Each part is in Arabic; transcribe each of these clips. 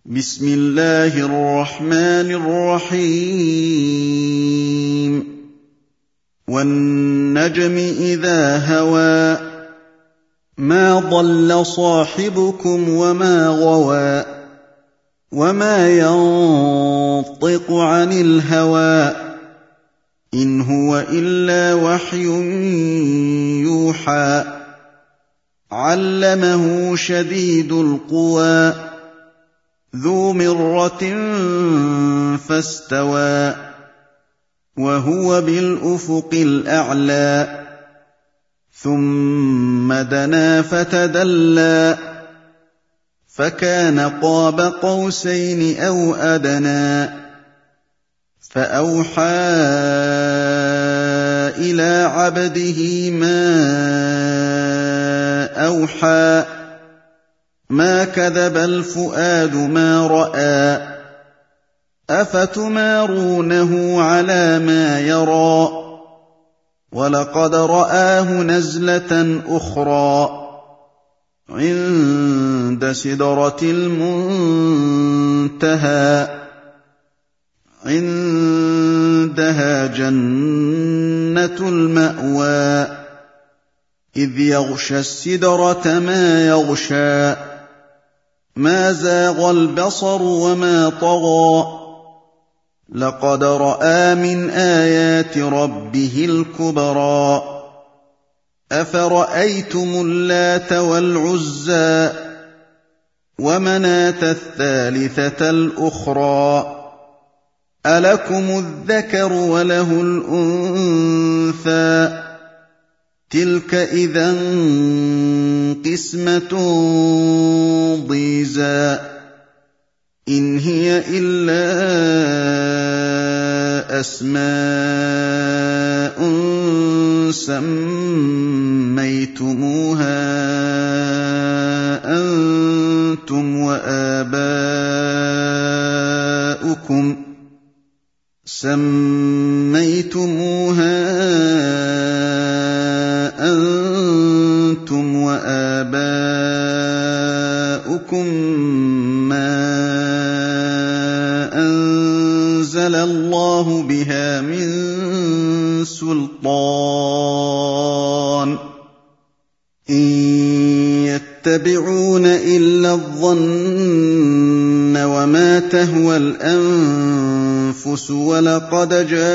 بسم الله الرحمن الرحيم والنجم إذا هوى ما ضل صاحبكم وما غوى وما ينطق عن الهوى إن هو إلا وحي يوحى علمه شديد القوى ذو مرة فاستوى وهو بالأفق الأعلى ثم دنا فتدلى فكان قاب قوسين أو أدنى فأوحى إلى عبده ما أوحى ما كذب الفؤاد ما رأى أفتمارونه على ما يرى ولقد رآه نزلة أخرى عند سدرة المنتهى عندها جنة المأوى إذ يغشى السدرة ما يغشى ما زاغ البصر وما طغى لقد رأى من آيات ربه الكبرى أفرأيتم اللات والعزى ومناة الثالثة الأخرى ألكم الذكر وله الأنثى تلك إذا قسمة ضيزى إن هي إلا أسماء سميتموها أنتم وآباؤكم ما أنزل الله بها من سلطان إن يتبعون إلا الظن وما تهوى الأنفس ولقد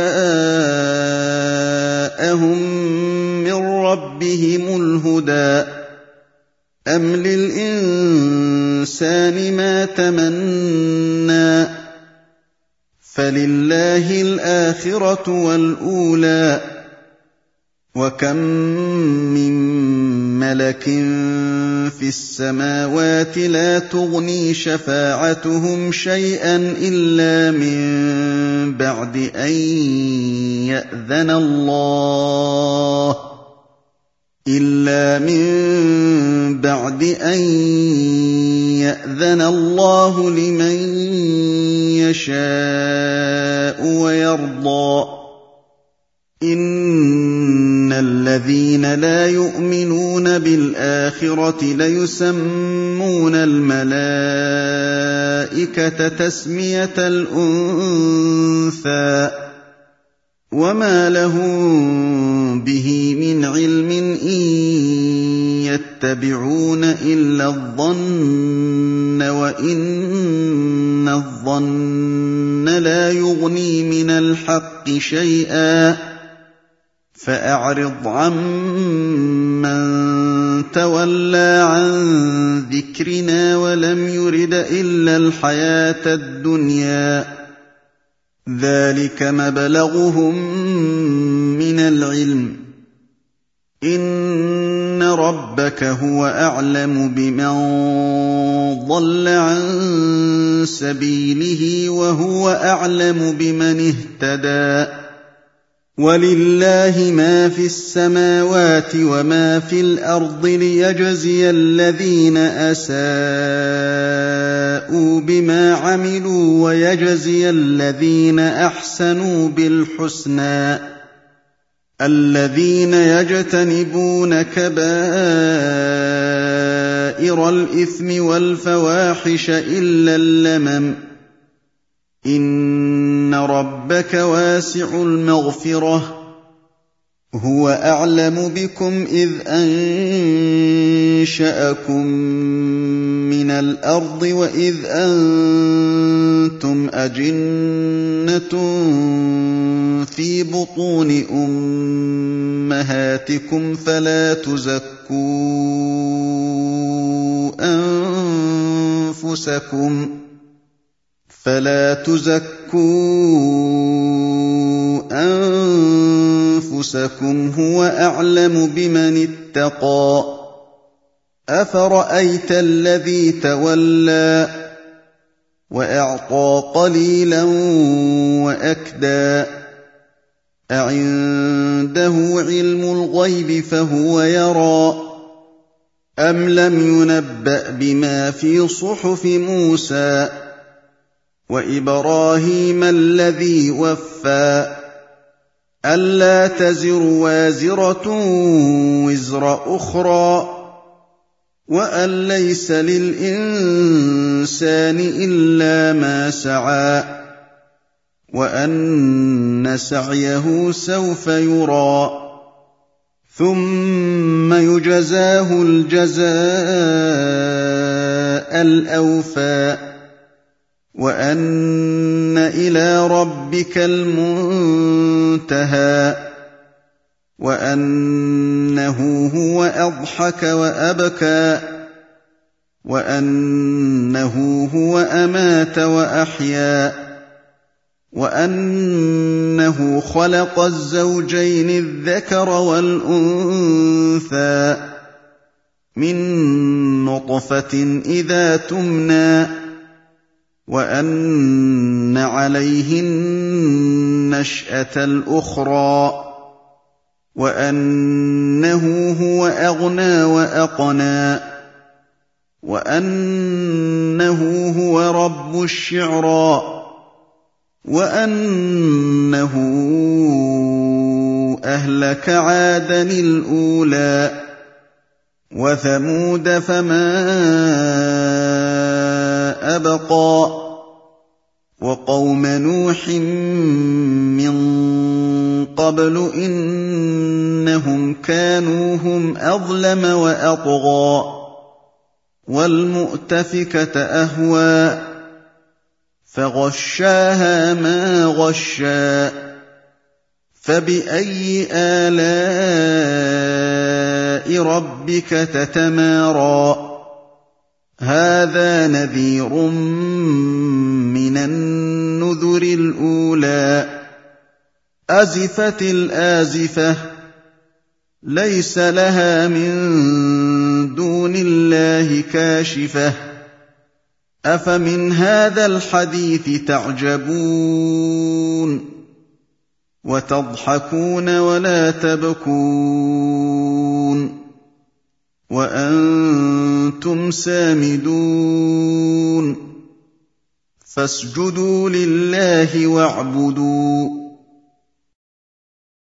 جاءهم من ربهم الهدى أم للإنسان ما تمنى فلله الآخرة والأولى وكم من ملك في السماوات لا تغني شفاعتهم شيئا إلا من بعد أن يأذن الله لمن يشاء ويرضى إن الذين لا يؤمنون بالآخرة ليسمون الملائكة تسمية الأنثى وما لهم به من علم إن يتبعون إلا الظن وإن الظن لا يغني من الحق شيئا فأعرض عمن تولى عن ذكرنا ولم يرد إلا الحياة الدنيا ذلك مبلغهم من العلم إن ربك هو أعلم بمن ضل عن سبيله وهو أعلم بمن اهتدى ولله ما في السماوات وما في الأرض ليجزي الذين أساءوا بما عملوا ويجزي الذين أحسنوا بالحسنى الذين يجتنبون كبائر كبائر الإثم والفواحش إلا اللمم إن ربك واسع المغفرة هو أعلم بكم إذ أنشأكم من الأرض وإذ أنتم أجنة في بطون أمهاتكم فلا تزكوا أنفسكم هو أعلم بمن اتقى أفرأيت الذي تولى وأعطى قليلا وأكدى أعنده علم الغيب فهو يرى أم لم ينبأ بما في صحف موسى وإبراهيم الذي وفى ألا تزر وازرة وزر أخرى وأن ليس للإنسان إلا ما سعى وأن سعيه سوف يرى ثم يجزاه الجزاء الأوفى وأن إلى ربك المنتهى وأنه هو أضحك وأبكى وأنه هو أمات وأحيا وأنه خلق الزوجين الذكر والأنثى من نطفة إذا تمنى وأن عليه النشأة الأخرى وأنه هو أغنى وأقنى وأنه هو رب الشعرى وأنه أهلك عادا الأولى وثمود فما أبقى وقوم نوح من قبل إنهم كانوا هم أظلم وأطغى والمؤتفكة أهوى فغشاها ما غشى فبأي آلاء ربك تتمارى هذا نذير من النذر الأولى أزفت الآزفة ليس لها من دون الله كاشفة أفمن هذا الحديث تعجبون وتضحكون ولا تبكون وأنتم سامدون فاسجدوا لله واعبدوا